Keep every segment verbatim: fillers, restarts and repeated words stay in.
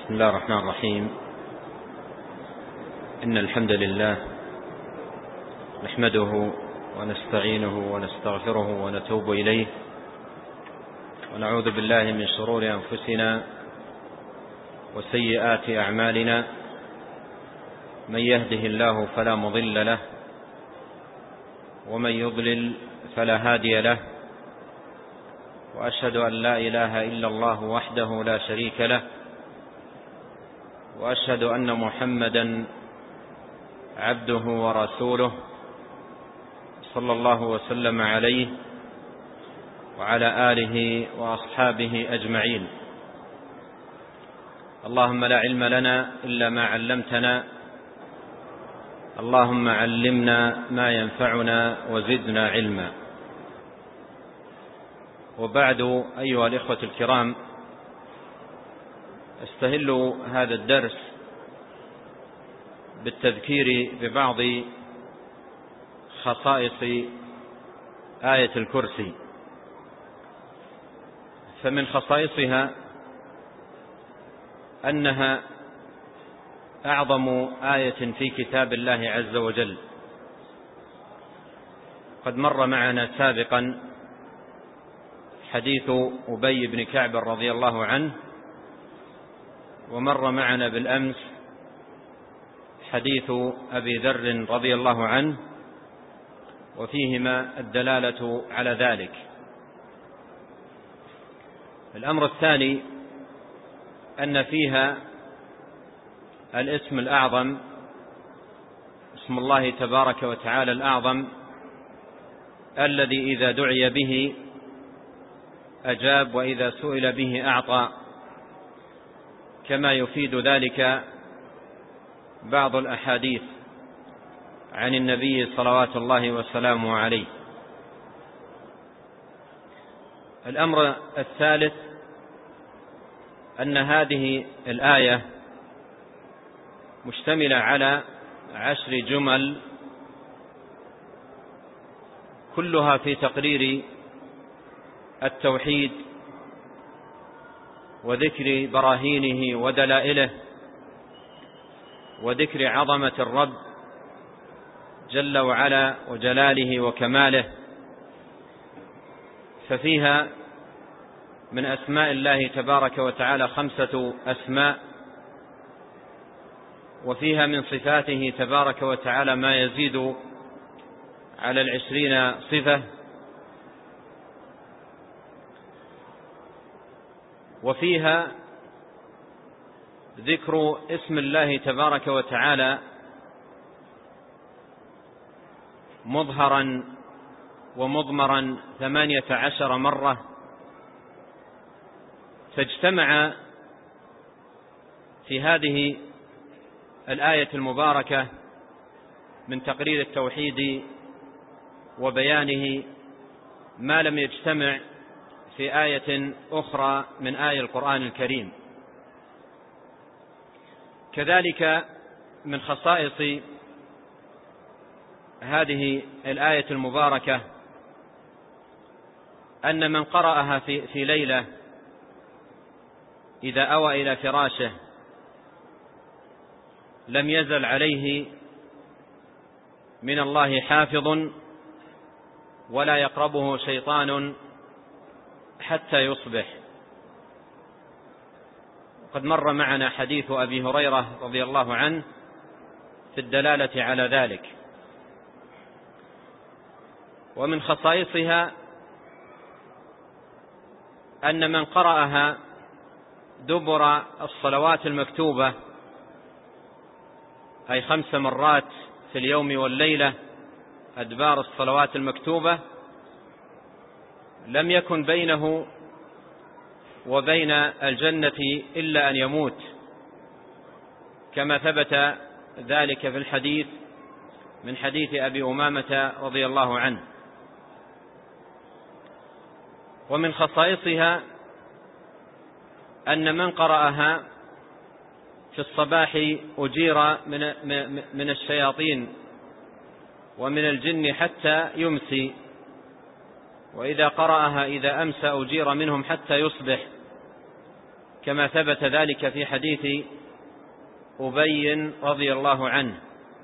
بسم الله الرحمن الرحيم. إن الحمد لله نحمده ونستعينه ونستغفره ونتوب إليه، ونعوذ بالله من شرور أنفسنا وسيئات أعمالنا. من يهده الله فلا مضل له، ومن يضلل فلا هادي له، وأشهد أن لا إله إلا الله وحده لا شريك له، وأشهد أن محمدا عبده ورسوله صلى الله وسلم عليه وعلى آله وأصحابه أجمعين. اللهم لا علم لنا إلا ما علمتنا، اللهم علمنا ما ينفعنا وزدنا علما. وبعد، أيها الإخوة الكرام، استهل هذا الدرس بالتذكير ببعض خصائص آية الكرسي. فمن خصائصها أنها أعظم آية في كتاب الله عز وجل. قد مر معنا سابقا حديث أبي بن كعب رضي الله عنه، ومر معنا بالأمس حديث أبي ذر رضي الله عنه، وفيهما الدلالة على ذلك. الأمر الثاني أن فيها الاسم الأعظم، اسم الله تبارك وتعالى الأعظم، الذي إذا دعي به أجاب، وإذا سئل به أعطى، كما يفيد ذلك بعض الأحاديث عن النبي صلوات الله وسلامه عليه. الأمر الثالث أن هذه الآية مشتملة على عشر جمل، كلها في تقرير التوحيد وذكر براهينه ودلائله، وذكر عظمة الرب جل وعلا وجلاله وكماله. ففيها من أسماء الله تبارك وتعالى خمسة أسماء، وفيها من صفاته تبارك وتعالى ما يزيد على العشرين صفة، وفيها ذكر اسم الله تبارك وتعالى مظهرا ومضمرا ثمانية عشر مرة. فاجتمع في هذه الآية المباركة من تقرير التوحيد وبيانه ما لم يجتمع في آية أخرى من آية القرآن الكريم. كذلك من خصائص هذه الآية المباركة أن من قرأها في, في ليلة إذا أوى إلى فراشه لم يزل عليه من الله حافظ، ولا يقربه شيطان حتى يصبح. وقد مر معنا حديث أبي هريرة رضي الله عنه في الدلالة على ذلك. ومن خصائصها أن من قرأها دبر الصلوات المكتوبة، أي خمس مرات في اليوم والليلة أدبار الصلوات المكتوبة، لم يكن بينه وبين الجنة إلا أن يموت، كما ثبت ذلك في الحديث من حديث أبي أمامة رضي الله عنه. ومن خصائصها أن من قرأها في الصباح أجير من من الشياطين ومن الجن حتى يمسي، وإذا قرأها إذا أمسى أجير منهم حتى يصبح. كما ثبت ذلك في حديث أبي رضي الله عنه.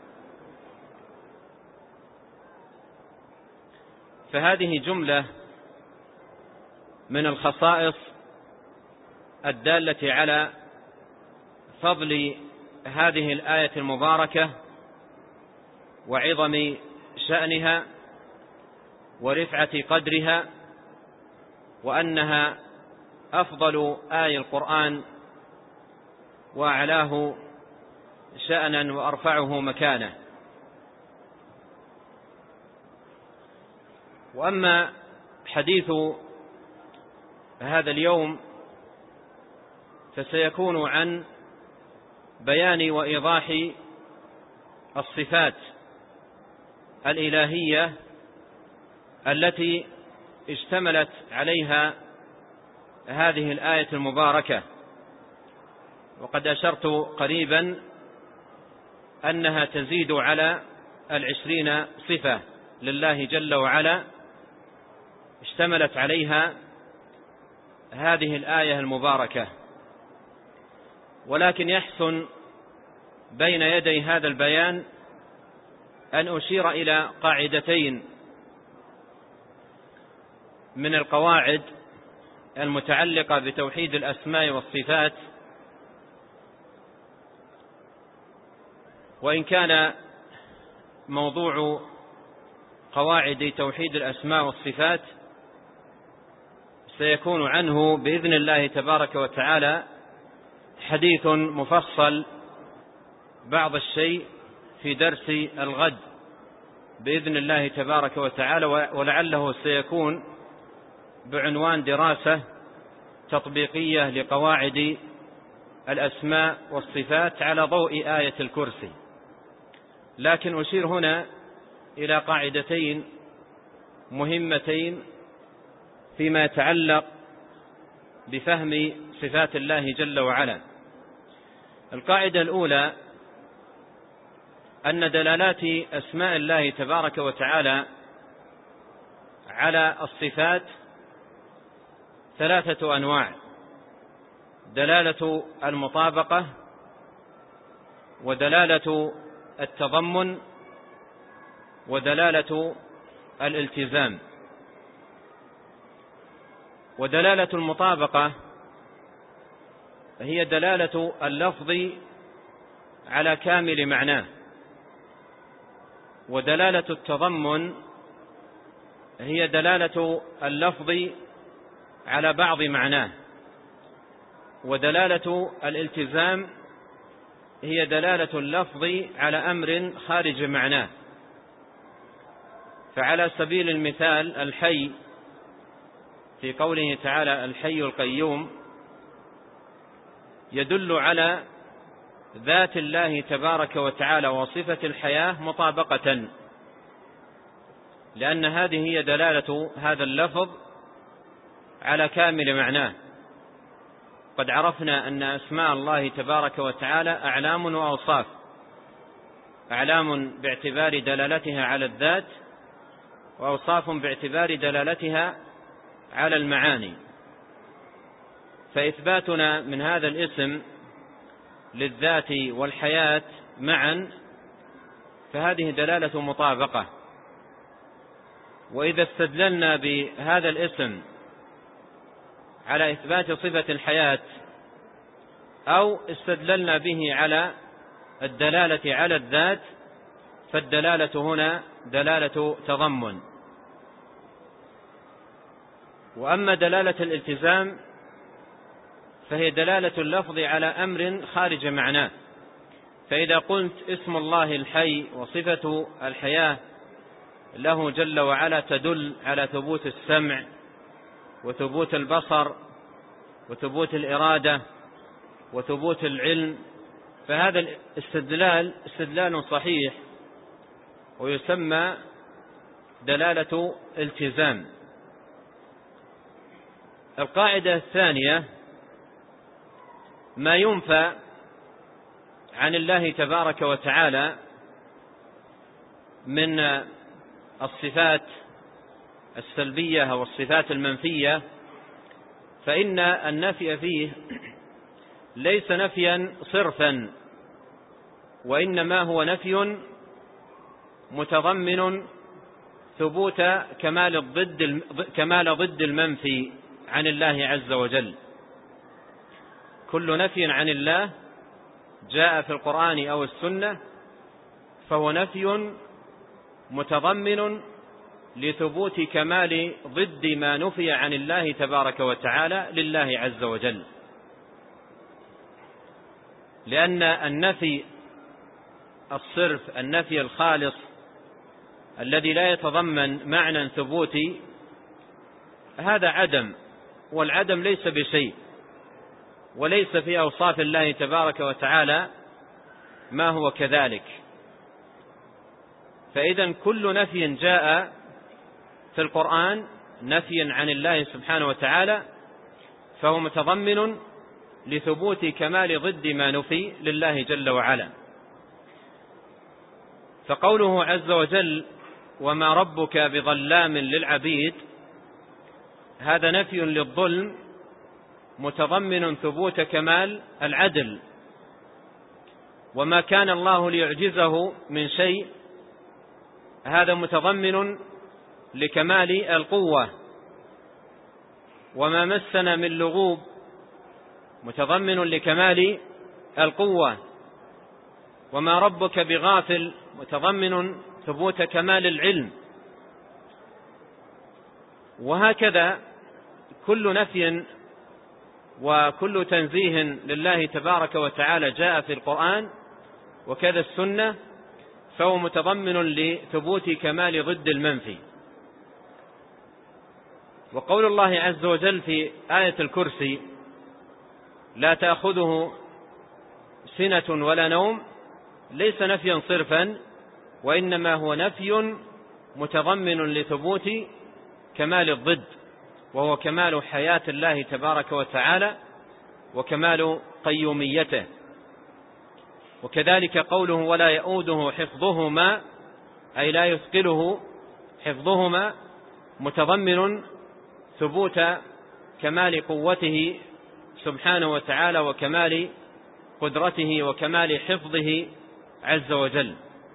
فهذه جملة من الخصائص الدالة على فضل هذه الآية المباركة وعظم شأنها ورفعة قدرها، وأنها أفضل آية القرآن وأعلاه شأنا وأرفعه مكانة. وأما حديث هذا اليوم فسيكون عن بيان وإيضاح الصفات الإلهية التي اشتملت عليها هذه الآية المباركة. وقد أشرت قريبا أنها تزيد على العشرين صفة لله جل وعلا اشتملت عليها هذه الآية المباركة. ولكن يحسن بين يدي هذا البيان أن أشير إلى قاعدتين من القواعد المتعلقة بتوحيد الأسماء والصفات. وإن كان موضوع قواعد توحيد الأسماء والصفات سيكون عنه بإذن الله تبارك وتعالى حديث مفصل بعض الشيء في درس الغد بإذن الله تبارك وتعالى، ولعله سيكون بعنوان دراسة تطبيقية لقواعد الأسماء والصفات على ضوء آية الكرسي. لكن أشير هنا إلى قاعدتين مهمتين فيما يتعلق بفهم صفات الله جل وعلا. القاعدة الأولى أن دلالات أسماء الله تبارك وتعالى على الصفات ثلاثة أنواع: دلالة المطابقة، ودلالة التضمن، ودلالة الالتزام. ودلالة المطابقة هي دلالة اللفظ على كامل معناه، ودلالة التضمن هي دلالة اللفظ على بعض معناه، ودلالة الالتزام هي دلالة اللفظ على أمر خارج معناه. فعلى سبيل المثال الحي في قوله تعالى الحي القيوم يدل على ذات الله تبارك وتعالى وصفة الحياة مطابقة، لأن هذه هي دلالة هذا اللفظ على كامل معناه. قد عرفنا أن أسماء الله تبارك وتعالى أعلام وأوصاف، أعلام باعتبار دلالتها على الذات، وأوصاف باعتبار دلالتها على المعاني. فإثباتنا من هذا الاسم للذات والحياة معا فهذه دلالة مطابقة. وإذا استدللنا بهذا الاسم على إثبات صفة الحياة أو استدللنا به على الدلالة على الذات فالدلالة هنا دلالة تضمن. وأما دلالة الالتزام فهي دلالة اللفظ على أمر خارج معناه. فإذا قلت اسم الله الحي وصفة الحياة له جل وعلا تدل على ثبوت السمع وثبوت البصر وثبوت الإرادة وثبوت العلم، فهذا الاستدلال استدلال صحيح ويسمى دلالة التزام. القاعدة الثانية: ما ينفى عن الله تبارك وتعالى من الصفات السلبية أو الصفات المنفية فإن النفي فيه ليس نفيا صرفا، وإنما هو نفي متضمن ثبوت كمال الضد كمال ضد المنفي عن الله عز وجل. كل نفي عن الله جاء في القرآن أو السنة فهو نفي متضمن لثبوت كمال ضد ما نفي عن الله تبارك وتعالى لله عز وجل، لأن النفي الصرف، النفي الخالص الذي لا يتضمن معنى ثبوتي، هذا عدم، والعدم ليس بشيء، وليس في أوصاف الله تبارك وتعالى ما هو كذلك. فإذا كل نفي جاء في القرآن نفي عن الله سبحانه وتعالى فهو متضمن لثبوت كمال ضد ما نفي لله جل وعلا. فقوله عز وجل وما ربك بظلام للعبيد، هذا نفي للظلم متضمن ثبوت كمال العدل، وما كان الله ليعجزه من شيء هذا متضمن لكمال القوة، وما مسنا من لغوب متضمن لكمال القوة، وما ربك بغافل متضمن ثبوت كمال العلم. وهكذا كل نفي وكل تنزيه لله تبارك وتعالى جاء في القرآن وكذا السنة فهو متضمن لثبوت كمال ضد المنفي. وقول الله عز وجل في آية الكرسي لا تأخذه سنة ولا نوم ليس نفيا صرفا، وإنما هو نفي متضمن لثبوت كمال الضد، وهو كمال حياة الله تبارك وتعالى وكمال قيوميته. وكذلك قوله ولا يؤوده حفظهما أي لا يثقله حفظهما متضمن ثبوت كمال قوته سبحانه وتعالى وكمال قدرته وكمال حفظه عز وجل.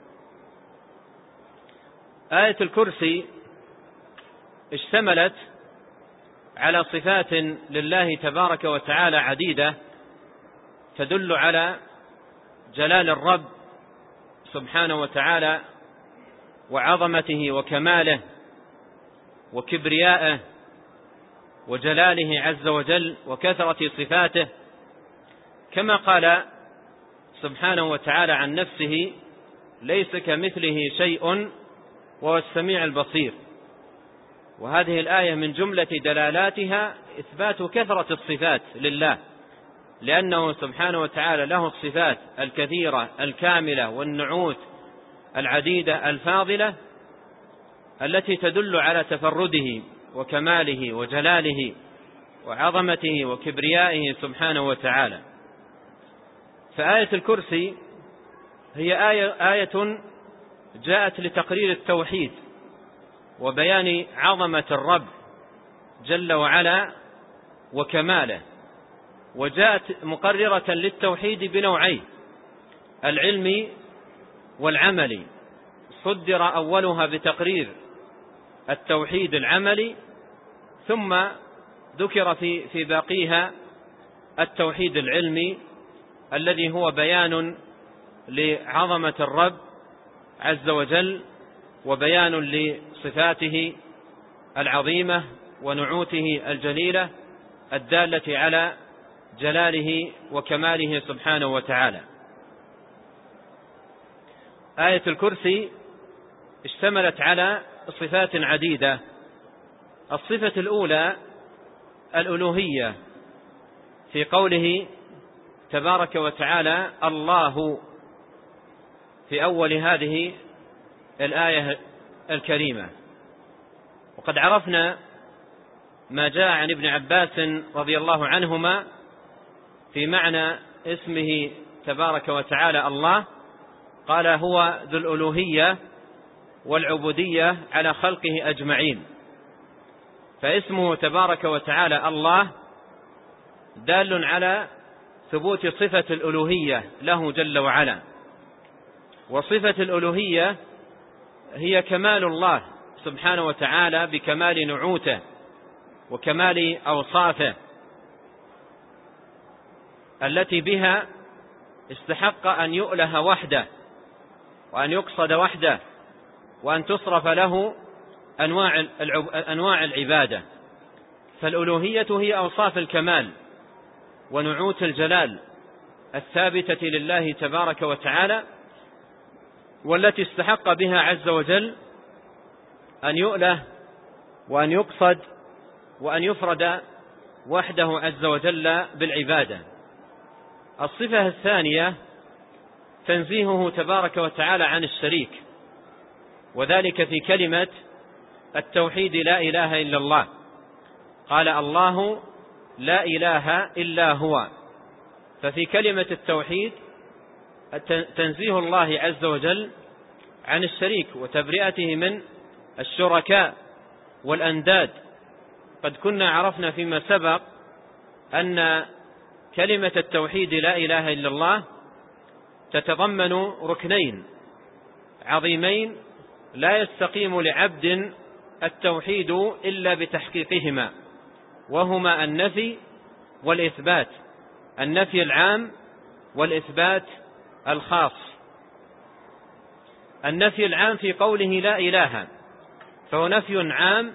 آية الكرسي اشتملت على صفات لله تبارك وتعالى عديدة تدل على جلال الرب سبحانه وتعالى وعظمته وكماله وكبريائه وجلاله عز وجل وكثرة صفاته، كما قال سبحانه وتعالى عن نفسه ليس كمثله شيء وهو السميع البصير. وهذه الآية من جملة دلالاتها إثبات كثرة الصفات لله، لأنه سبحانه وتعالى له الصفات الكثيرة الكاملة والنعوت العديدة الفاضلة التي تدل على تفرده وكماله وجلاله وعظمته وكبريائه سبحانه وتعالى. فآية الكرسي هي آية, آية جاءت لتقرير التوحيد وبيان عظمة الرب جل وعلا وكماله، وجاءت مقررة للتوحيد بنوعين العلمي والعملي. صدر أولها بتقرير التوحيد العملي، ثم ذكر في في باقيها التوحيد العلمي الذي هو بيان لعظمة الرب عز وجل وبيان لصفاته العظيمة ونعوته الجليلة الدالة على جلاله وكماله سبحانه وتعالى. آية الكرسي اشتملت على صفات عديدة. الصفة الأولى الألوهية في قوله تبارك وتعالى الله في أول هذه الآية الكريمة. وقد عرفنا ما جاء عن ابن عباس رضي الله عنهما في معنى اسمه تبارك وتعالى الله، قال هو ذو الألوهية والعبودية على خلقه أجمعين. فاسمه تبارك وتعالى الله دال على ثبوت صفة الألوهية له جل وعلا. وصفة الألوهية هي كمال الله سبحانه وتعالى بكمال نعوته وكمال أوصافه التي بها استحق أن يؤله وحده وأن يقصد وحده وأن تصرف له أنواع أنواع العبادة. فالألوهية هي أوصاف الكمال ونعوت الجلال الثابتة لله تبارك وتعالى، والتي استحق بها عز وجل أن يؤله وأن يقصد وأن يفرد وحده عز وجل بالعبادة. الصفة الثانية تنزيهه تبارك وتعالى عن الشريك، وذلك في كلمة التوحيد لا إله إلا الله. قال الله لا إله إلا هو، ففي كلمة التوحيد تنزيه الله عز وجل عن الشريك وتبرئته من الشركاء والأنداد. قد كنا عرفنا فيما سبق أن كلمة التوحيد لا إله إلا الله تتضمن ركنين عظيمين لا يستقيم لعبد التوحيد إلا بتحقيقهما، وهما النفي والإثبات، النفي العام والإثبات الخاص. النفي العام في قوله لا إله، فهو نفي عام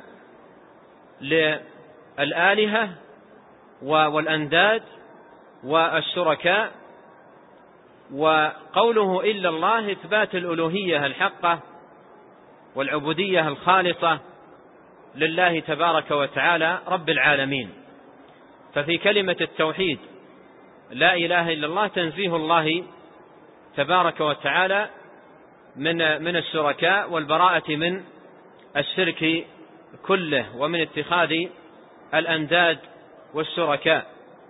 للآلهة والأنداد والشركاء، وقوله إلا الله إثبات الألوهية الحقة والعبودية الخالصة لله تبارك وتعالى رب العالمين. ففي كلمة التوحيد لا إله إلا الله تنزيه الله تبارك وتعالى من من الشركاء والبراءة من الشرك كله ومن اتخاذ الأنداد والشركاء.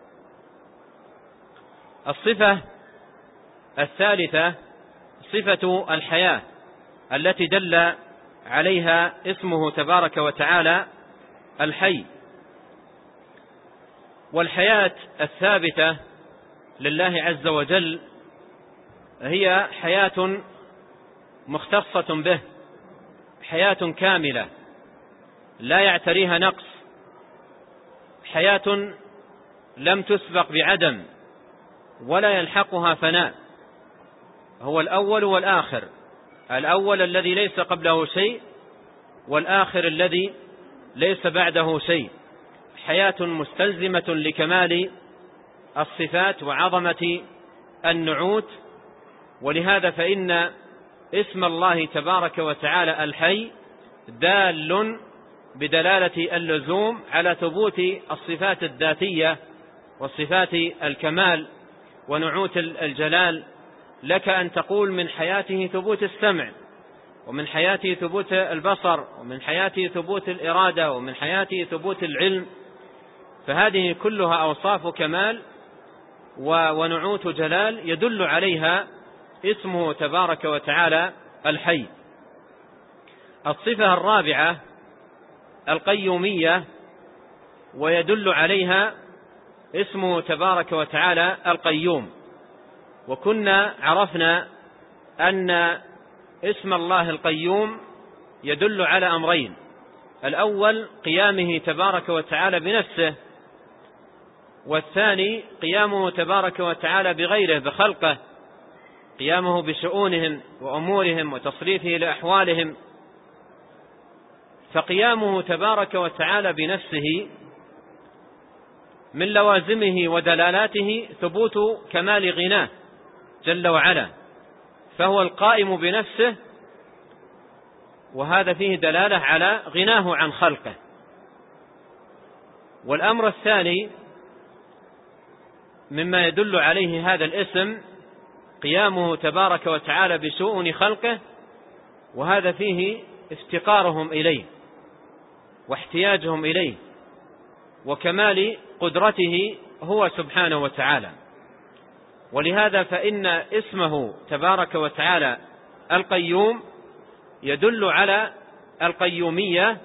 الصفة الثالثة صفة الحياة التي دل عليها اسمه تبارك وتعالى الحي. والحياة الثابتة لله عز وجل هي حياة مختصة به، حياة كاملة لا يعتريها نقص، حياة لم تسبق بعدم ولا يلحقها فناء. هو الأول والآخر، الأول الذي ليس قبله شيء، والآخر الذي ليس بعده شيء. حياة مستلزمة لكمال الصفات وعظمة النعوت. ولهذا فإن اسم الله تبارك وتعالى الحي دال بدلالة اللزوم على ثبوت الصفات الذاتية والصفات الكمال ونعوت الجلال. لك أن تقول من حياته ثبوت السمع، ومن حياته ثبوت البصر، ومن حياته ثبوت الإرادة، ومن حياته ثبوت العلم. فهذه كلها أوصاف كمال ونعوت جلال يدل عليها اسمه تبارك وتعالى الحي. الصفة الرابعة القيومية، ويدل عليها اسمه تبارك وتعالى القيوم. وكنا عرفنا أن اسم الله القيوم يدل على أمرين: الأول قيامه تبارك وتعالى بنفسه، والثاني قيامه تبارك وتعالى بغيره بخلقه، قيامه بشؤونهم وأمورهم وتصريفه لأحوالهم. فقيامه تبارك وتعالى بنفسه من لوازمه ودلالاته ثبوت كمال غناه جل وعلا، فهو القائم بنفسه، وهذا فيه دلالة على غناه عن خلقه. والأمر الثاني مما يدل عليه هذا الاسم قيامه تبارك وتعالى بشؤون خلقه، وهذا فيه افتقارهم إليه واحتياجهم إليه وكمال قدرته هو سبحانه وتعالى. ولهذا فإن اسمه تبارك وتعالى القيوم يدل على القيومية،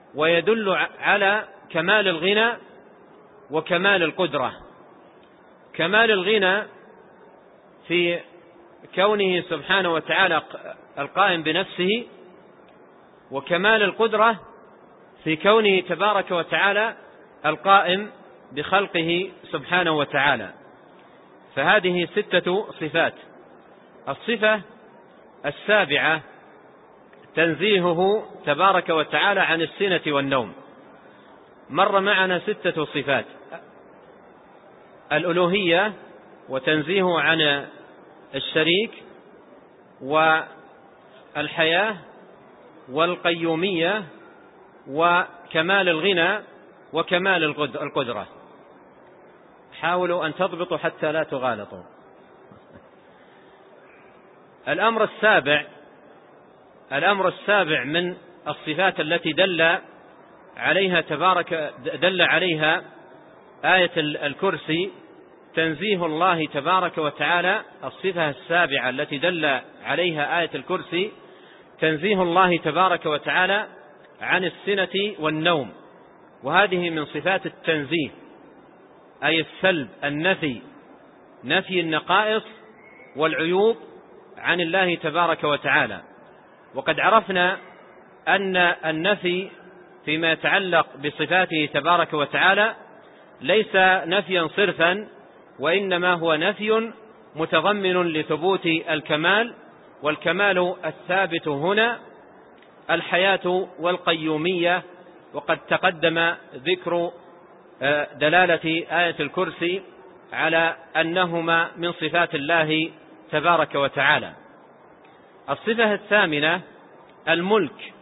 ويدل على كمال الغنى وكمال القدرة. كمال الغنى في كونه سبحانه وتعالى القائم بنفسه، وكمال القدرة في كونه تبارك وتعالى القائم بخلقه سبحانه وتعالى. فهذه ستة صفات. الصفة السابعة تنزيهه تبارك وتعالى عن السنة والنوم. مر معنا ستة صفات: الألوهية وتنزيهه عن الشريك، والحياة، والقيومية، وكمال الغنى، وكمال القدرة. حاولوا أن تضبطوا حتى لا تغالطوا. الأمر السابع الأمر السابع من الصفات التي دل عليها تبارك دل عليها آية الكرسي تنزيه الله تبارك وتعالى. الصفة السابعة التي دل عليها آية الكرسي تنزيه الله تبارك وتعالى عن السنة والنوم، وهذه من صفات التنزيه، أي السلب، النفي، نفي النقائص والعيوب عن الله تبارك وتعالى. وقد عرفنا أن النفي فيما يتعلق بصفاته تبارك وتعالى ليس نفيا صرفا، وإنما هو نفي متضمن لثبوت الكمال، والكمال الثابت هنا الحياة والقيومية. وقد تقدم ذكر دلالة آية الكرسي على أنهما من صفات الله تبارك وتعالى. الصفة الثامنة الملك،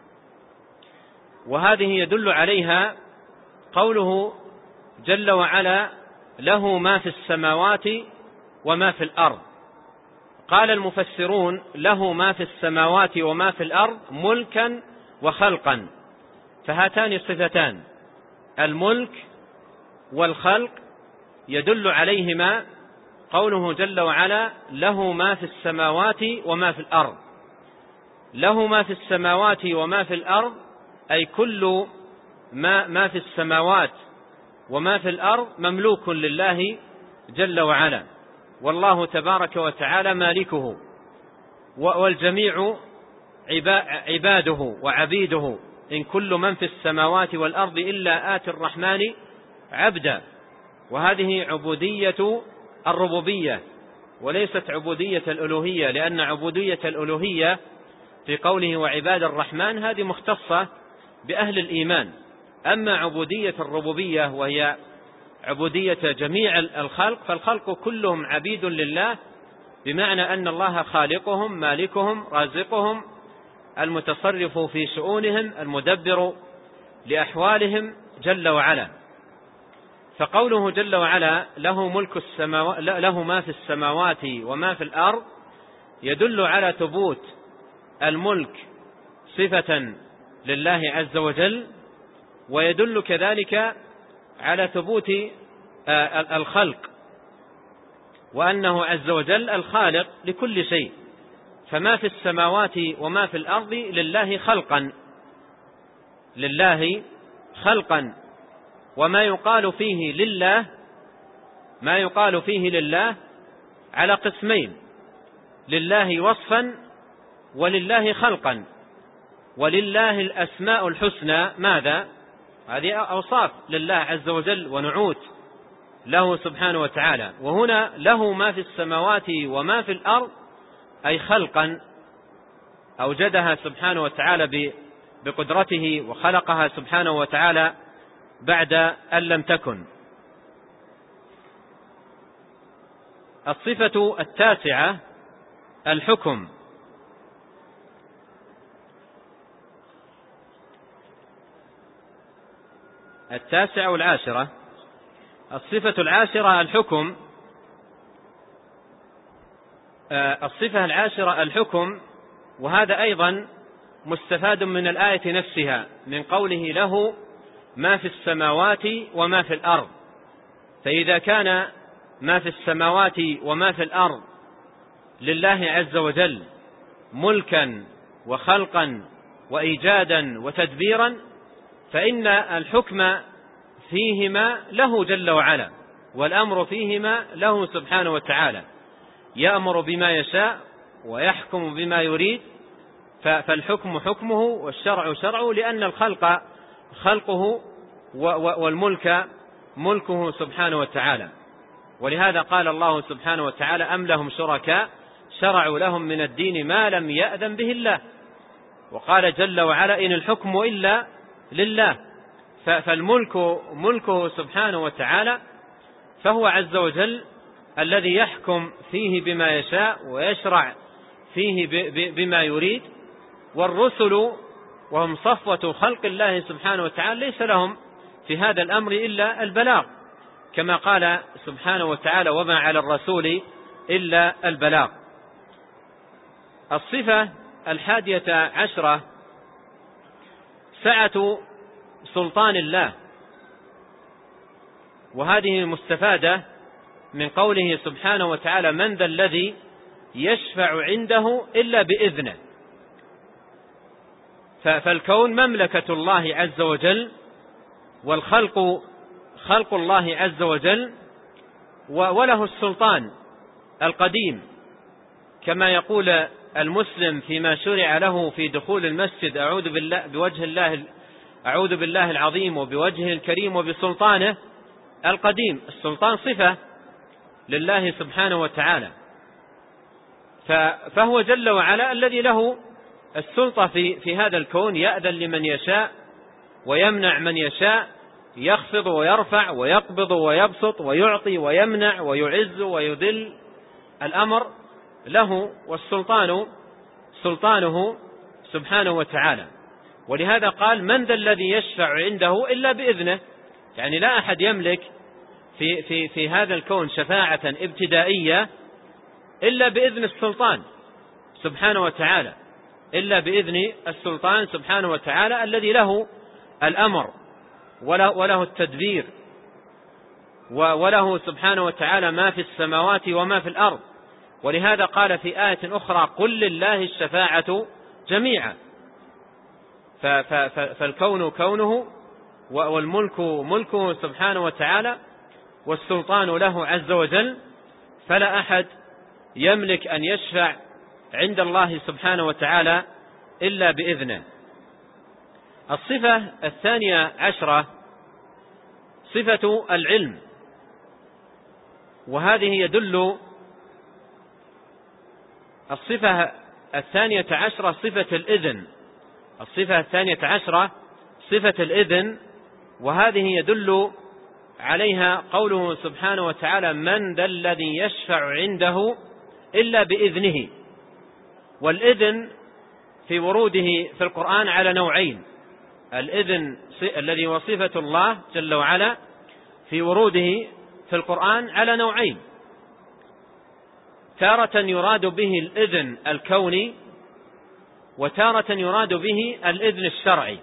وهذه يدل عليها قوله جل وعلا له ما في السماوات وما في الأرض. قال المفسرون له ما في السماوات وما في الأرض ملكا وخلقا، فهاتان الصفتان الملك والخلق يدل عليهما قوله جل وعلا له ما في السماوات وما في الأرض. له ما في السماوات وما في الأرض أي كل ما, ما في السماوات وما في الأرض مملوك لله جل وعلا، والله تبارك وتعالى مالكه، والجميع عباده وعبيده. إن كل من في السماوات والأرض إلا آتي الرحمن عبدا. وهذه عبودية الربوبية وليست عبودية الألوهية، لأن عبودية الألوهية في قوله وعباد الرحمن هذه مختصة بأهل الإيمان. أما عبودية الربوبية وهي عبودية جميع الخلق، فالخلق كلهم عبيد لله، بمعنى أن الله خالقهم مالكهم رازقهم المتصرف في شؤونهم المدبر لأحوالهم جل وعلا. فقوله جل وعلا له ملك السماوات له ما في السماوات وما في الأرض يدل على ثبوت الملك صفة لله عز وجل، ويدل كذلك على ثبوت الخلق، وأنه عز وجل الخالق لكل شيء. فما في السماوات وما في الأرض لله خلقا لله خلقا وما يقال فيه لله ما يقال فيه لله على قسمين: لله وصفا ولله خلقا. ولله الأسماء الحسنى، ماذا؟ هذه أوصاف لله عز وجل ونعوت له سبحانه وتعالى. وهنا له ما في السماوات وما في الأرض أي خلقا أوجدها سبحانه وتعالى بقدرته، وخلقها سبحانه وتعالى بعد أن لم تكن. الصفة التاسعة الحكم، التاسعة والعاشرة. الصفة العاشرة الحكم. الصفة العاشرة الحكم، وهذا أيضا مستفاد من الآية نفسها، من قوله له ما في السماوات وما في الأرض. فإذا كان ما في السماوات وما في الأرض لله عز وجل ملكا وخلقا وإيجادا وتدبيرا، فإن الحكم فيهما له جل وعلا، والأمر فيهما له سبحانه وتعالى، يأمر بما يشاء ويحكم بما يريد، فالحكم حكمه والشرع شرعه، لأن الخلق خلقه والملك ملكه سبحانه وتعالى. ولهذا قال الله سبحانه وتعالى: أم لهم شركاء شرعوا لهم من الدين ما لم يأذن به الله. وقال جل وعلا: إن الحكم إلا لله. فالملك ملكه سبحانه وتعالى، فهو عز وجل الذي يحكم فيه بما يشاء ويشرع فيه بما يريد. والرسل وهم صفوة خلق الله سبحانه وتعالى ليس لهم في هذا الأمر إلا البلاغ، كما قال سبحانه وتعالى: وما على الرسول إلا البلاغ. الصفة الحادية عشرة سعة سلطان الله، وهذه مستفادة من قوله سبحانه وتعالى: من ذا الذي يشفع عنده إلا بإذنه. فالكون مملكة الله عز وجل، والخلق خلق الله عز وجل، وله السلطان القديم، كما يقول المسلم فيما شرع له في دخول المسجد: أعوذ بالله بوجه الله أعوذ بالله العظيم وبوجهه الكريم وبسلطانه القديم. السلطان صفة لله سبحانه وتعالى، فهو جل وعلا الذي له السلطة في في هذا الكون، يأذن لمن يشاء ويمنع من يشاء، يخفض ويرفع ويقبض ويبسط ويعطي ويمنع ويعز ويذل، الأمر له، والسلطان سلطانه سبحانه وتعالى. ولهذا قال: من ذا الذي يشفع عنده إلا بإذنه، يعني لا أحد يملك في, في, في هذا الكون شفاعة ابتدائية إلا بإذن السلطان سبحانه وتعالى، إلا بإذن السلطان سبحانه وتعالى الذي له الأمر وله, وله التدبير، وله سبحانه وتعالى ما في السماوات وما في الأرض. ولهذا قال في آية أخرى: قل لله الشفاعة جميعا. فالكون كونه، والملك ملكه سبحانه وتعالى، والسلطان له عز وجل، فلا أحد يملك أن يشفع عند الله سبحانه وتعالى إلا بإذنه. الصفة الثانية عشرة صفة العلم، وهذه يدل الصفة الثانية عشرة صفة الإذن. الصفة الثانية عشرة صفة الإذن، وهذه يدل عليها قوله سبحانه وتعالى: من ذا الذي يشفع عنده إلا بإذنه. والإذن في وروده في القرآن على نوعين: الإذن الذي هو صفة الله جل وعلا في وروده في القرآن على نوعين: تارة يراد به الإذن الكوني، وتارة يراد به الإذن الشرعي.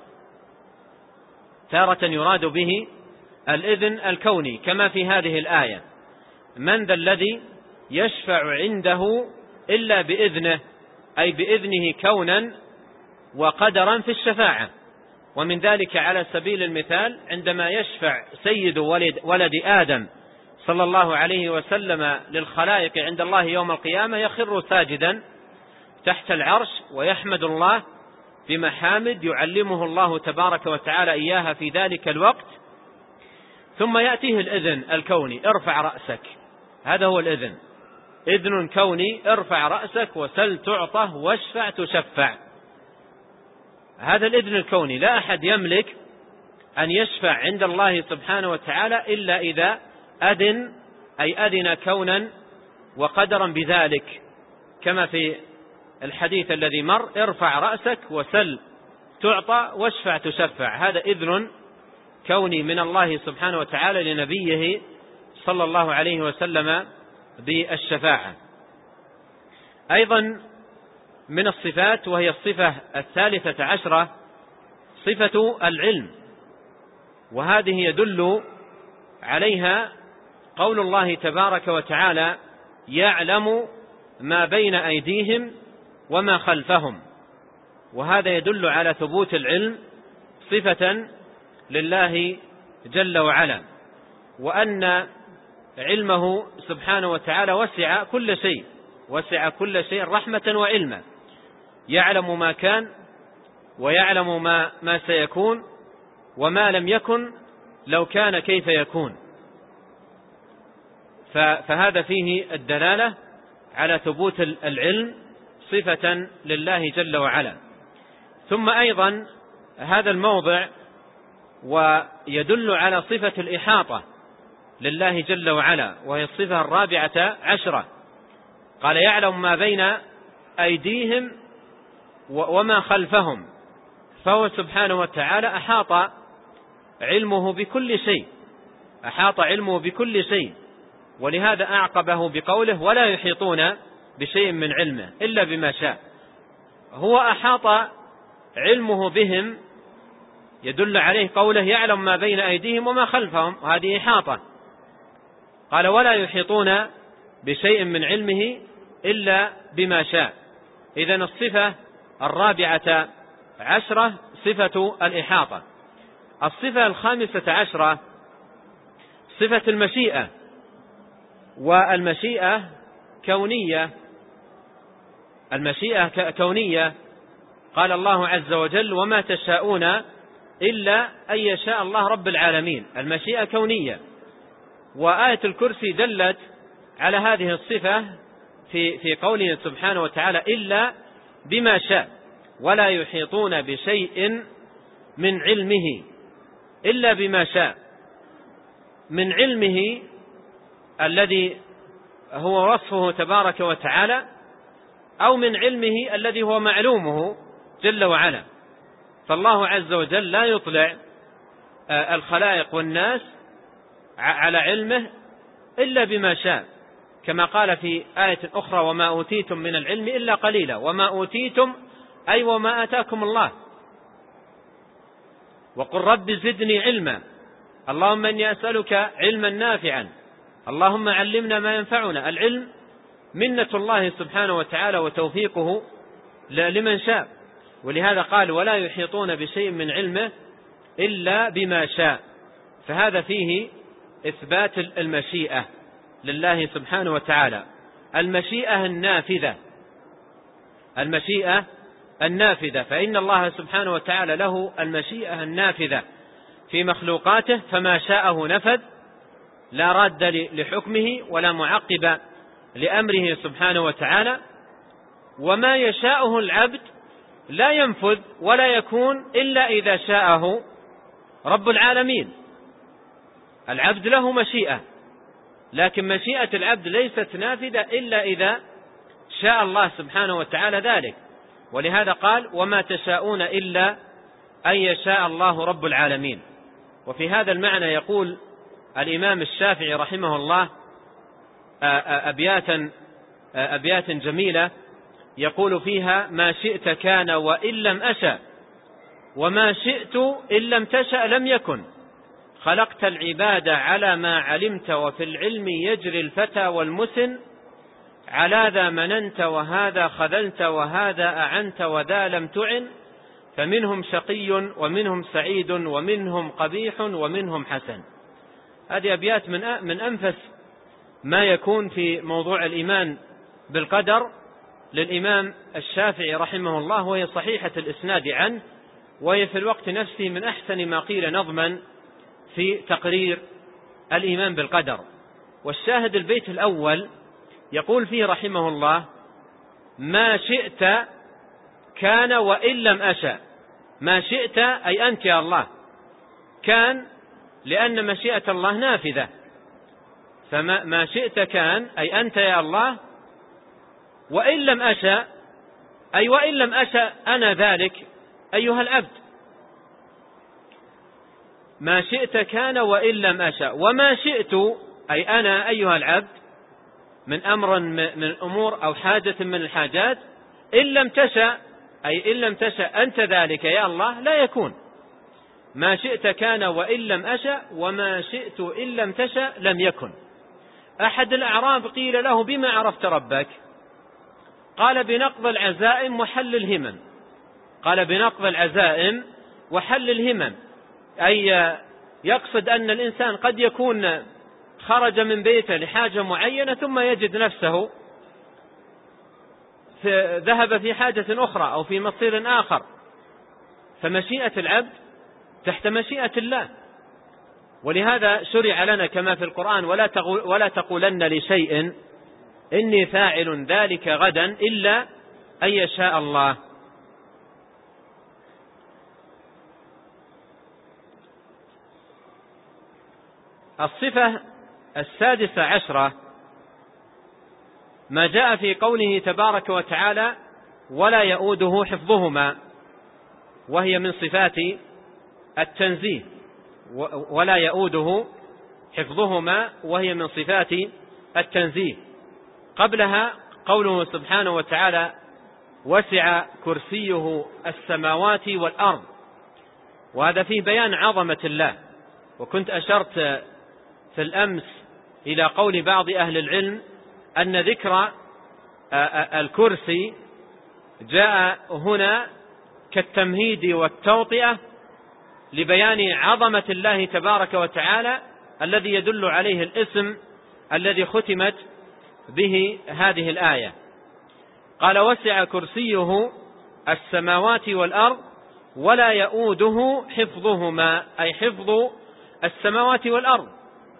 تارة يراد به الإذن الكوني كما في هذه الآية: من ذا الذي يشفع عنده إلا بإذنه، أي بإذنه كونا وقدرا في الشفاعة. ومن ذلك على سبيل المثال عندما يشفع سيد ولد, ولد آدم صلى الله عليه وسلم للخلائق عند الله يوم القيامة، يخر ساجدا تحت العرش ويحمد الله بمحامد يعلمه الله تبارك وتعالى إياها في ذلك الوقت، ثم يأتيه الإذن الكوني: ارفع رأسك. هذا هو الإذن، إذن كوني: ارفع رأسك وسل تعطه واشفع تشفع. هذا الإذن الكوني، لا أحد يملك أن يشفع عند الله سبحانه وتعالى إلا إذا أذن، أي أذن كونا وقدرا بذلك، كما في الحديث الذي مر: ارفع رأسك وسل تعطى واشفع تشفع. هذا إذن كوني من الله سبحانه وتعالى لنبيه صلى الله عليه وسلم بالشفاعة. أيضا من الصفات، وهي الصفة الثالثة عشرة، صفة العلم، وهذه يدل عليها قول الله تبارك وتعالى: يعلم ما بين أيديهم وما خلفهم. وهذا يدل على ثبوت العلم صفة لله جل وعلا، وأن علمه سبحانه وتعالى وسع كل شيء، وسع كل شيء رحمة وعلما، يعلم ما كان ويعلم ما, ما سيكون وما لم يكن لو كان كيف يكون. فهذا فيه الدلالة على ثبوت العلم صفة لله جل وعلا. ثم أيضا هذا الموضع ويدل على صفة الإحاطة لله جل وعلا، وهي الصفة الرابعة عشرة. قال يعلم ما بين أيديهم وما خلفهم، فهو سبحانه وتعالى أحاط علمه بكل شيء، أحاط علمه بكل شيء، ولهذا أعقبه بقوله ولا يحيطون بشيء من علمه إلا بما شاء. هو أحاط علمه بهم، يدل عليه قوله يعلم ما بين أيديهم وما خلفهم، وهذه إحاطة. قال ولا يحيطون بشيء من علمه إلا بما شاء. إذن الصفة الرابعة عشرة صفة الإحاطة. الصفة الخامسة عشرة صفة المشيئة، والمشيئة كونية، المشيئة كونية. قال الله عز وجل وما تشاءون إلا أن يشاء الله رب العالمين، المشيئة كونية. وآية الكرسي دلت على هذه الصفة في في قوله سبحانه وتعالى إلا بما شاء، ولا يحيطون بشيء من علمه إلا بما شاء، من علمه الذي هو وصفه تبارك وتعالى، أو من علمه الذي هو معلومه جل وعلا. فالله عز وجل لا يطلع الخلائق والناس على علمه إلا بما شاء، كما قال في آية أخرى وما أوتيتم من العلم إلا قليلا. وما أوتيتم أي وما آتاكم الله. وقل رب زدني علما، اللهم إني أسألك علما نافعا، اللهم علمنا ما ينفعنا. العلم منة الله سبحانه وتعالى وتوفيقه لمن شاء، ولهذا قال ولا يحيطون بشيء من علمه إلا بما شاء. فهذا فيه إثبات المشيئة لله سبحانه وتعالى، المشيئة النافذة، المشيئة النافذة. فإن الله سبحانه وتعالى له المشيئة النافذة في مخلوقاته، فما شاءه نفذ، لا راد لحكمه ولا معقب لأمره سبحانه وتعالى. وما يشاءه العبد لا ينفذ ولا يكون إلا إذا شاءه رب العالمين. العبد له مشيئة، لكن مشيئة العبد ليست نافذة إلا إذا شاء الله سبحانه وتعالى ذلك. ولهذا قال وما تشاءون إلا أن يشاء الله رب العالمين. وفي هذا المعنى يقول الإمام الشافعي رحمه الله أبياتا أبيات جميلة يقول فيها ما شئت كان وإن لم أشأ، وما شئت إن لم تشأ لم يكن، خلقت العباد على ما علمت، وفي العلم يجري الفتى والمسن، على ذا مننت وهذا خذلت، وهذا أعنت وذا لم تعن، فمنهم شقي ومنهم سعيد ومنهم قبيح ومنهم حسن. هذه أبيات من من أنفس ما يكون في موضوع الإيمان بالقدر للإمام الشافعي رحمه الله، وهي صحيحة الإسناد عنه، وهي في الوقت نفسه من أحسن ما قيل نظما في تقرير الإيمان بالقدر. والشاهد البيت الأول يقول فيه رحمه الله ما شئت كان وإن لم أشأ. ما شئت أي أنت يا الله، كان لأن مشيئة الله نافذة، فما ما شئت كان أي أنت يا الله، وإن لم أشأ أي وإن لم أشأ أنا ذلك أيها العبد. ما شئت كان وإن لم أشأ، وما شئت أي أنا أيها العبد من أمر من الأمور أو حاجة من الحاجات، إن لم تشأ أي إن لم تشأ أنت ذلك يا الله لا يكون. ما شئت كان وإن لم أشأ، وما شئت إن لم تشأ لم يكن. أحد الأعراب قيل له بما عرفت ربك؟ قال بنقض العزائم وحل الهمم. قال بنقض العزائم وحل الهمم، أي يقصد أن الإنسان قد يكون خرج من بيته لحاجة معينة ثم يجد نفسه في ذهب في حاجة أخرى أو في مصير آخر، فمشيئة العبد تحت مشيئة الله. ولهذا شرع لنا كما في القرآن: ولا ولا تقولن لشيء إني فاعل ذلك غدا إلا أن يشاء الله. الصفة السادسة عشرة ما جاء في قوله تبارك وتعالى: ولا يؤوده حفظهما، وهي من صفات التنزيه. ولا يؤوده حفظهما وهي من صفات التنزيه. قبلها قوله سبحانه وتعالى: وسع كرسيه السماوات والأرض، وهذا فيه بيان عظمة الله. وكنت أشرت في الأمس إلى قول بعض أهل العلم أن ذكر الكرسي جاء هنا كالتمهيد والتوطئة لبيان عظمة الله تبارك وتعالى، الذي يدل عليه الاسم الذي ختمت به هذه الآية. قال: وسع كرسيه السماوات والأرض ولا يؤوده حفظهما، أي حفظ السماوات والأرض.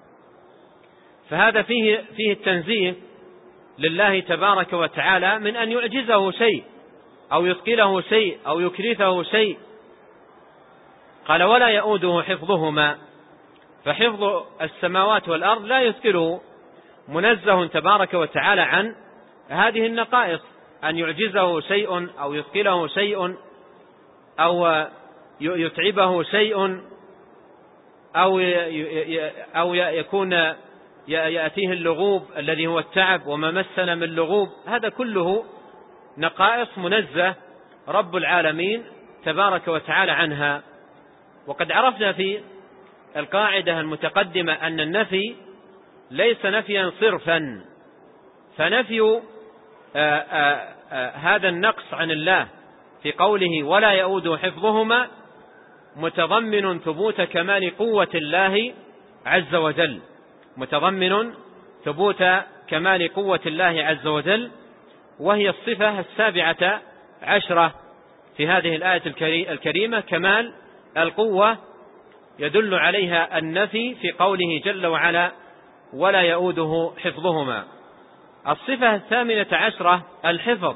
فهذا فيه فيه التنزيه لله تبارك وتعالى من أن يعجزه شيء أو يثقله شيء أو يكرثه شيء. قال: ولا يؤوده حفظهما، فحفظ السماوات والأرض لا يثقله، منزه تبارك وتعالى عن هذه النقائص، أن يعجزه شيء أو يثقله شيء أو يتعبه شيء أو أو يكون يأتيه اللغوب الذي هو التعب، وما مسنا من لغوب. هذا كله نقائص منزه رب العالمين تبارك وتعالى عنها. وقد عرفنا في القاعدة المتقدمة أن النفي ليس نفيا صرفا، فنفي آآ آآ هذا النقص عن الله في قوله ولا يؤود حفظهما متضمن ثبوت كمال قوة الله عز وجل، متضمن ثبوت كمال قوة الله عز وجل، وهي الصفة السابعة عشرة في هذه الآية الكريمة، كمال القوة يدل عليها النفي في قوله جل وعلا: ولا يؤوده حفظهما. الصفة الثامنة عشرة الحفظ،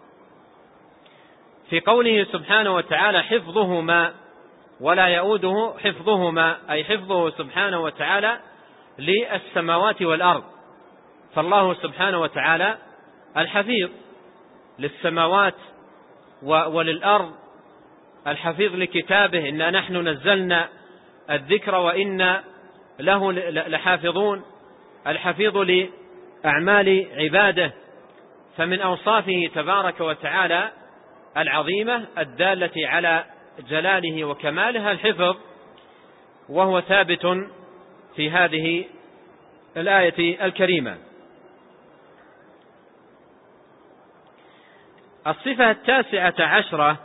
في قوله سبحانه وتعالى: حفظهما ولا يؤوده حفظهما، أي حفظه سبحانه وتعالى للسماوات والأرض. فالله سبحانه وتعالى الحفيظ للسماوات وللأرض، الحفيظ لكتابه: إنا نحن نزلنا الذكر وإنا له لحافظون، الحفيظ لأعمال عباده. فمن أوصافه تبارك وتعالى العظيمة الدالة على جلاله وكمالها الحفظ، وهو ثابت في هذه الآية الكريمة. الصفة التاسعة عشرة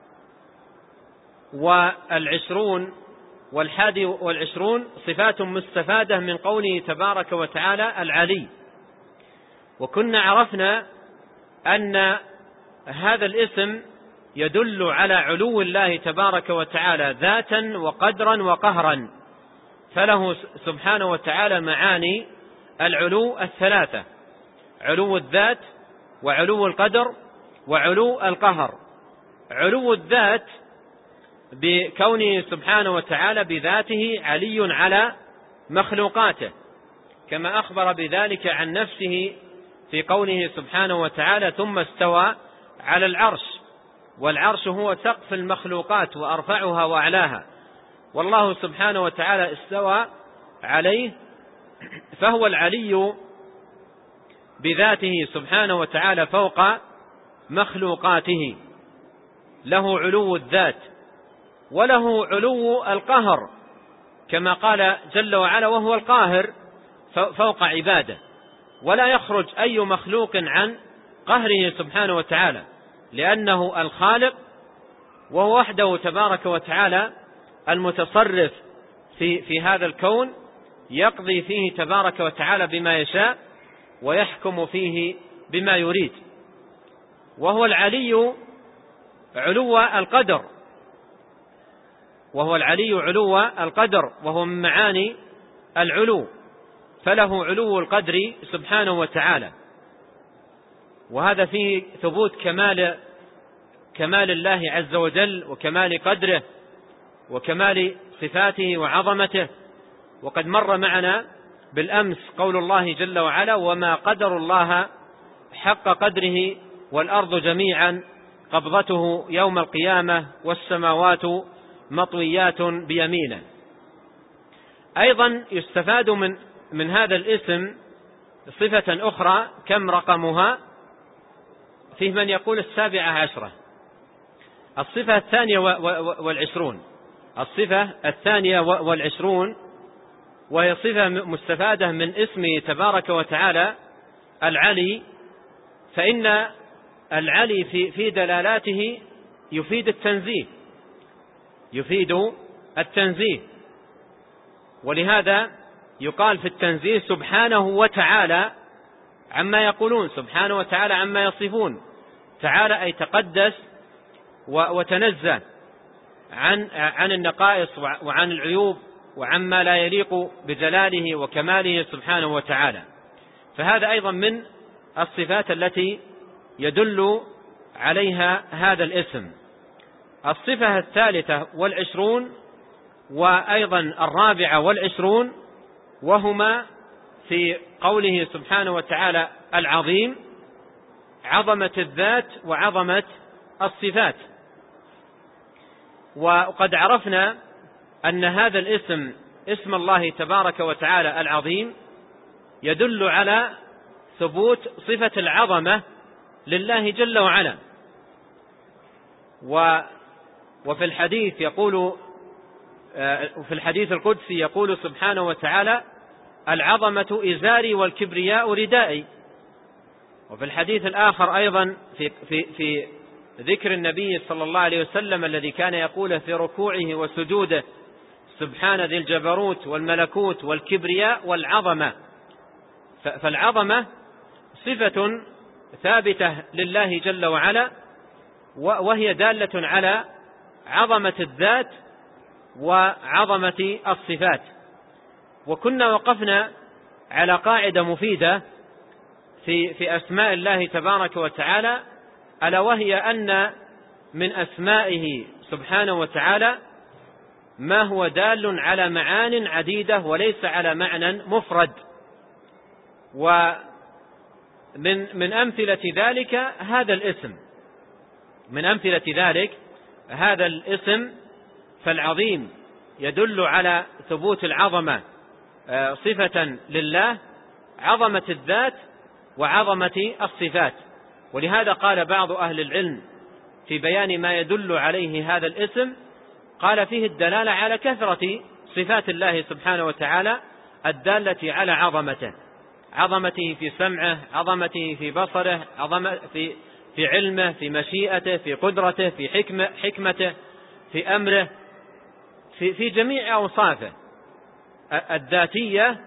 والعشرون والحادي والعشرون صفات مستفادة من قوله تبارك وتعالى العلي. وكنا عرفنا أن هذا الاسم يدل على علو الله تبارك وتعالى ذاتا وقدرا وقهرا، فله سبحانه وتعالى معاني العلو الثلاثة: علو الذات وعلو القدر وعلو القهر. علو الذات بكونه سبحانه وتعالى بذاته علي على مخلوقاته، كما أخبر بذلك عن نفسه في قوله سبحانه وتعالى: ثم استوى على العرش، والعرش هو سقف المخلوقات وأرفعها وأعلاها، والله سبحانه وتعالى استوى عليه، فهو العلي بذاته سبحانه وتعالى فوق مخلوقاته، له علو الذات وله علو القهر، كما قال جل وعلا: وهو القاهر فوق عباده. ولا يخرج أي مخلوق عن قهره سبحانه وتعالى، لأنه الخالق، وهو وحده تبارك وتعالى المتصرف في في هذا الكون، يقضي فيه تبارك وتعالى بما يشاء ويحكم فيه بما يريد. وهو العلي علو القدر وهو العلي علو القدر وهو من معاني العلو، فله علو القدر سبحانه وتعالى. وهذا فيه ثبوت كمال كمال الله عز وجل وكمال قدره وكمال صفاته وعظمته. وقد مر معنا بالأمس قول الله جل وعلا: وما قدر الله حق قدره والأرض جميعا قبضته يوم القيامة والسماوات مطويات بيمينه. أيضا يستفاد من من هذا الاسم صفة أخرى. كم رقمها؟ فيه من يقول السابعة عشرة. الصفة الثانية والعشرون الصفة الثانية والعشرون وهي صفة مستفادة من اسمه تبارك وتعالى العلي. فإن العلي في في دلالاته يفيد التنزيه يفيد التنزيه ولهذا يقال في التنزيه سبحانه وتعالى عما يقولون، سبحانه وتعالى عما يصفون. تعالى أي تقدس وتنزه عن عن النقائص وعن العيوب وعما لا يليق بجلاله وكماله سبحانه وتعالى. فهذا أيضا من الصفات التي يدل عليها هذا الاسم. الصفة الثالثة والعشرون وأيضا الرابعة والعشرون وهما في قوله سبحانه وتعالى العظيم، عظمة الذات وعظمة الصفات. وقد عرفنا أن هذا الاسم اسم الله تبارك وتعالى العظيم يدل على ثبوت صفة العظمة لله جل وعلا. وفي الحديث يقول في الحديث القدسي يقول سبحانه وتعالى: العظمة إزاري والكبرياء ردائي. وفي الحديث الآخر أيضا في, في, في ذكر النبي صلى الله عليه وسلم الذي كان يقول في ركوعه وسجوده: سبحان ذي الجبروت والملكوت والكبرياء والعظمة. فالعظمة صفة ثابتة لله جل وعلا، وهي دالة على عظمة الذات وعظمة الصفات. وكنا وقفنا على قاعدة مفيدة في في أسماء الله تبارك وتعالى، ألا وهي أن من أسمائه سبحانه وتعالى ما هو دال على معان عديدة وليس على معنى مفرد. ومن من أمثلة ذلك هذا الاسم من أمثلة ذلك هذا الاسم فالعظيم يدل على ثبوت العظمة صفة لله، عظمة الذات وعظمة الصفات. ولهذا قال بعض أهل العلم في بيان ما يدل عليه هذا الاسم، قال فيه الدلالة على كثرة صفات الله سبحانه وتعالى الدالة على عظمته، عظمته في سمعه، عظمته في بصره، عظمة في في علمه، في مشيئته، في قدرته، في حكمة حكمته، في أمره، في في جميع أوصافه الذاتية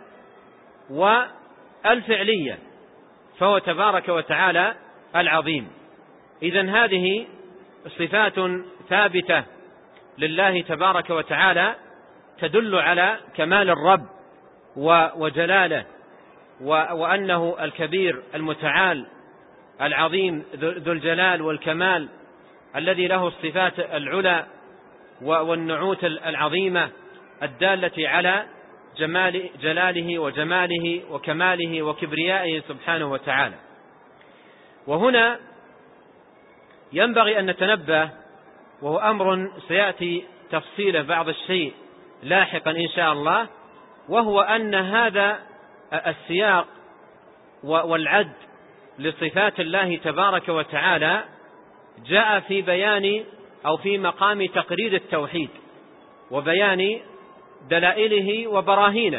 والفعلية، فهو تبارك وتعالى العظيم. إذن هذه صفات ثابتة لله تبارك وتعالى تدل على كمال الرب وجلاله، وأنه الكبير المتعال العظيم ذو الجلال والكمال الذي له الصفات العلى والنعوت العظيمة الدالة على جمال جلاله وجماله وكماله وكبريائه سبحانه وتعالى. وهنا ينبغي أن نتنبه، وهو أمر سيأتي تفصيله بعض الشيء لاحقا إن شاء الله، وهو أن هذا السياق والعد لصفات الله تبارك وتعالى جاء في بيان أو في مقام تقرير التوحيد وبيان دلائله وبراهينه.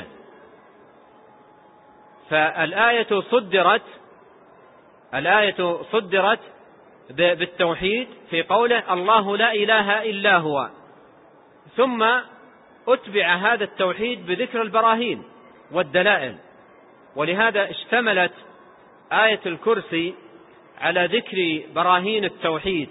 فالآية صدرت الآية صدرت بالتوحيد في قوله: الله لا إله إلا هو، ثم أتبع هذا التوحيد بذكر البراهين والدلائل. ولهذا اشتملت آية الكرسي على ذكر براهين التوحيد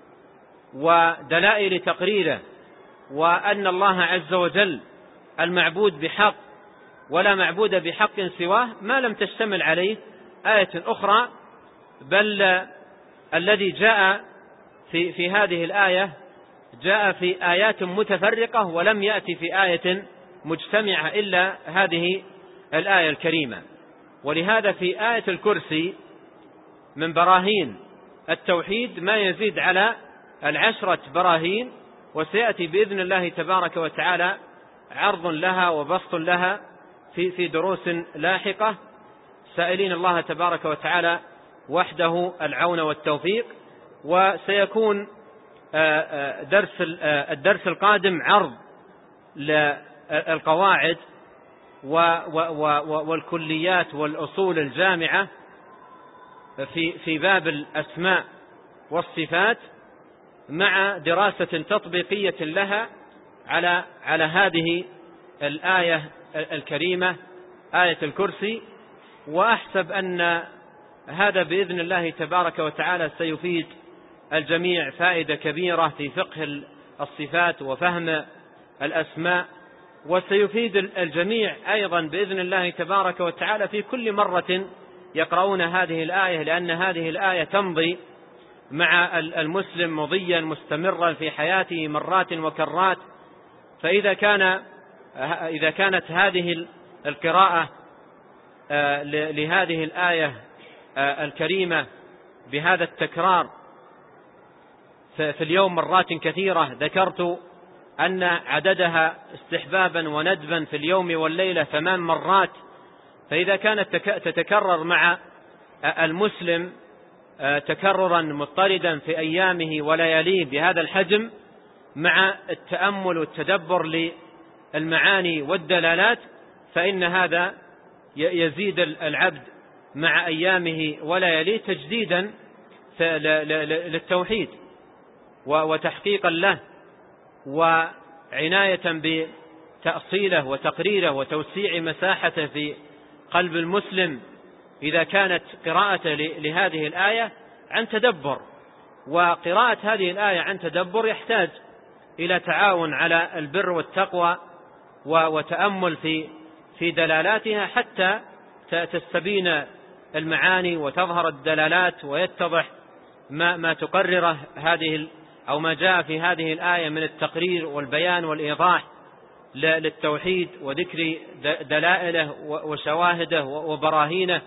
ودلائل تقريره، وأن الله عز وجل المعبود بحق ولا معبود بحق سواه، ما لم تشتمل عليه آية أخرى، بل الذي جاء في, في هذه الآية جاء في آيات متفرقة، ولم يأتي في آية مجتمعة إلا هذه الآية الكريمة. ولهذا في آية الكرسي من براهين التوحيد ما يزيد على العشرة براهين، وسيأتي بإذن الله تبارك وتعالى عرض لها وبسط لها في في دروس لاحقة، سائلين الله تبارك وتعالى وحده العون والتوفيق. وسيكون درس الدرس القادم عرض للقواعد والكليات والأصول الجامعة في في باب الأسماء والصفات، مع دراسة تطبيقية لها على على هذه الآية الكريمة آية الكرسي. وأحسب أن هذا بإذن الله تبارك وتعالى سيفيد الجميع فائدة كبيرة في فقه الصفات وفهم الأسماء، وسيفيد الجميع أيضا بإذن الله تبارك وتعالى في كل مرة يقرؤون هذه الآية، لأن هذه الآية تمضي مع المسلم مضيا مستمرا في حياته مرات وكرات. فإذا كان إذا كانت هذه القراءة لهذه الآية الكريمة بهذا التكرار في اليوم مرات كثيرة، ذكرت أن عددها استحبابا وندبا في اليوم والليلة ثمان مرات، فإذا كانت تتكرر مع المسلم تكررا مضطردا في أيامه ولياليه بهذا الحجم، مع التأمل والتدبر للمعاني والدلالات، فإن هذا يزيد العبد مع أيامه ولياليه تجديدا للتوحيد وتحقيقا له، وعناية بتأصيله وتقريره وتوسيع مساحته في قلب المسلم، إذا كانت قراءة لهذه الآية عن تدبر. وقراءة هذه الآية عن تدبر يحتاج إلى تعاون على البر والتقوى وتأمل في في دلالاتها، حتى تستبين المعاني وتظهر الدلالات ويتضح ما ما تقرره هذه أو ما جاء في هذه الآية من التقرير والبيان والإيضاح للتوحيد وذكر دلائله وشواهده وبراهينه،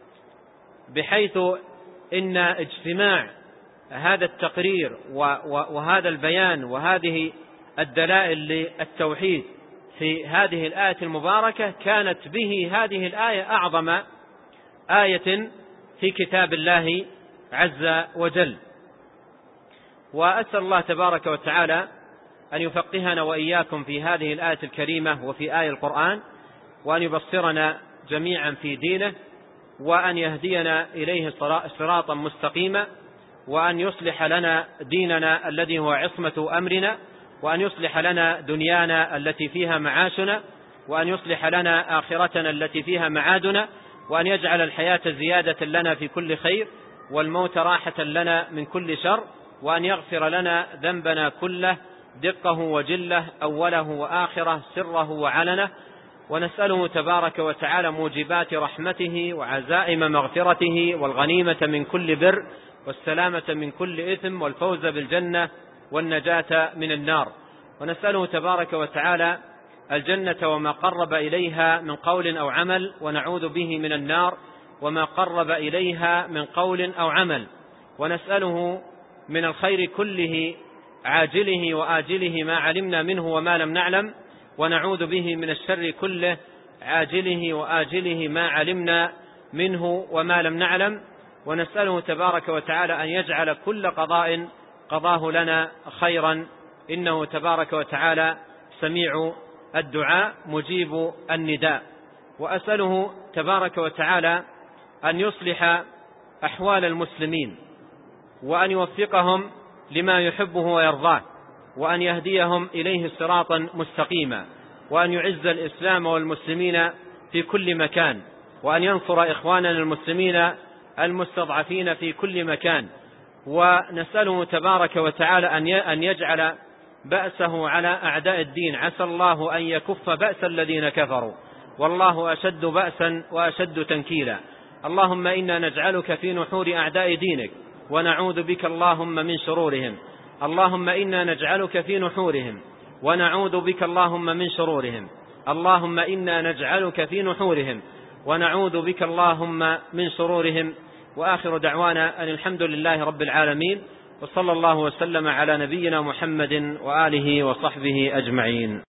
بحيث إن اجتماع هذا التقرير وهذا البيان وهذه الدلائل للتوحيد في هذه الآية المباركة كانت به هذه الآية أعظم آية في كتاب الله عز وجل. وأسأل الله تبارك وتعالى أن يفقهنا وإياكم في هذه الآية الكريمة وفي آية القرآن، وأن يبصرنا جميعا في دينه، وأن يهدينا إليه صراطا مستقيما، وأن يصلح لنا ديننا الذي هو عصمة أمرنا، وأن يصلح لنا دنيانا التي فيها معاشنا، وأن يصلح لنا آخرتنا التي فيها معادنا، وأن يجعل الحياة زيادة لنا في كل خير والموت راحة لنا من كل شر، وأن يغفر لنا ذنبنا كله دقه وجله أوله وآخره سره وعلنه. ونسأله تبارك وتعالى موجبات رحمته وعزائم مغفرته والغنيمة من كل بر والسلامة من كل إثم والفوز بالجنة والنجاة من النار. ونسأله تبارك وتعالى الجنة وما قرب إليها من قول أو عمل، ونعوذ به من النار وما قرب إليها من قول أو عمل. ونسأله من الخير كله عاجله وآجله ما علمنا منه وما لم نعلم، ونعوذ به من الشر كله عاجله وآجله ما علمنا منه وما لم نعلم. ونسأله تبارك وتعالى أن يجعل كل قضاء قضاه لنا خيرا، إنه تبارك وتعالى سميع الدعاء مجيب النداء. وأسأله تبارك وتعالى أن يصلح أحوال المسلمين، وأن يوفقهم لما يحبه ويرضاه، وأن يهديهم إليه صراطا مستقيما، وأن يعز الإسلام والمسلمين في كل مكان، وأن ينصر إخواننا المسلمين المستضعفين في كل مكان، ونسأله تبارك وتعالى أن يجعل بأسه على أعداء الدين. عسى الله أن يكف بأس الذين كفروا، والله أشد بأسا وأشد تنكيلا. اللهم إنا نجعلك في نحور أعداء دينك ونعوذ بك اللهم من شرورهم. اللهم إنا نجعلك في نحورهم ونعوذ بك اللهم من شرورهم. اللهم إنا نجعلك في نحورهم ونعوذ بك اللهم من شرورهم. وآخر دعوانا أن الحمد لله رب العالمين، وصلى الله وسلم على نبينا محمد وآله وصحبه أجمعين.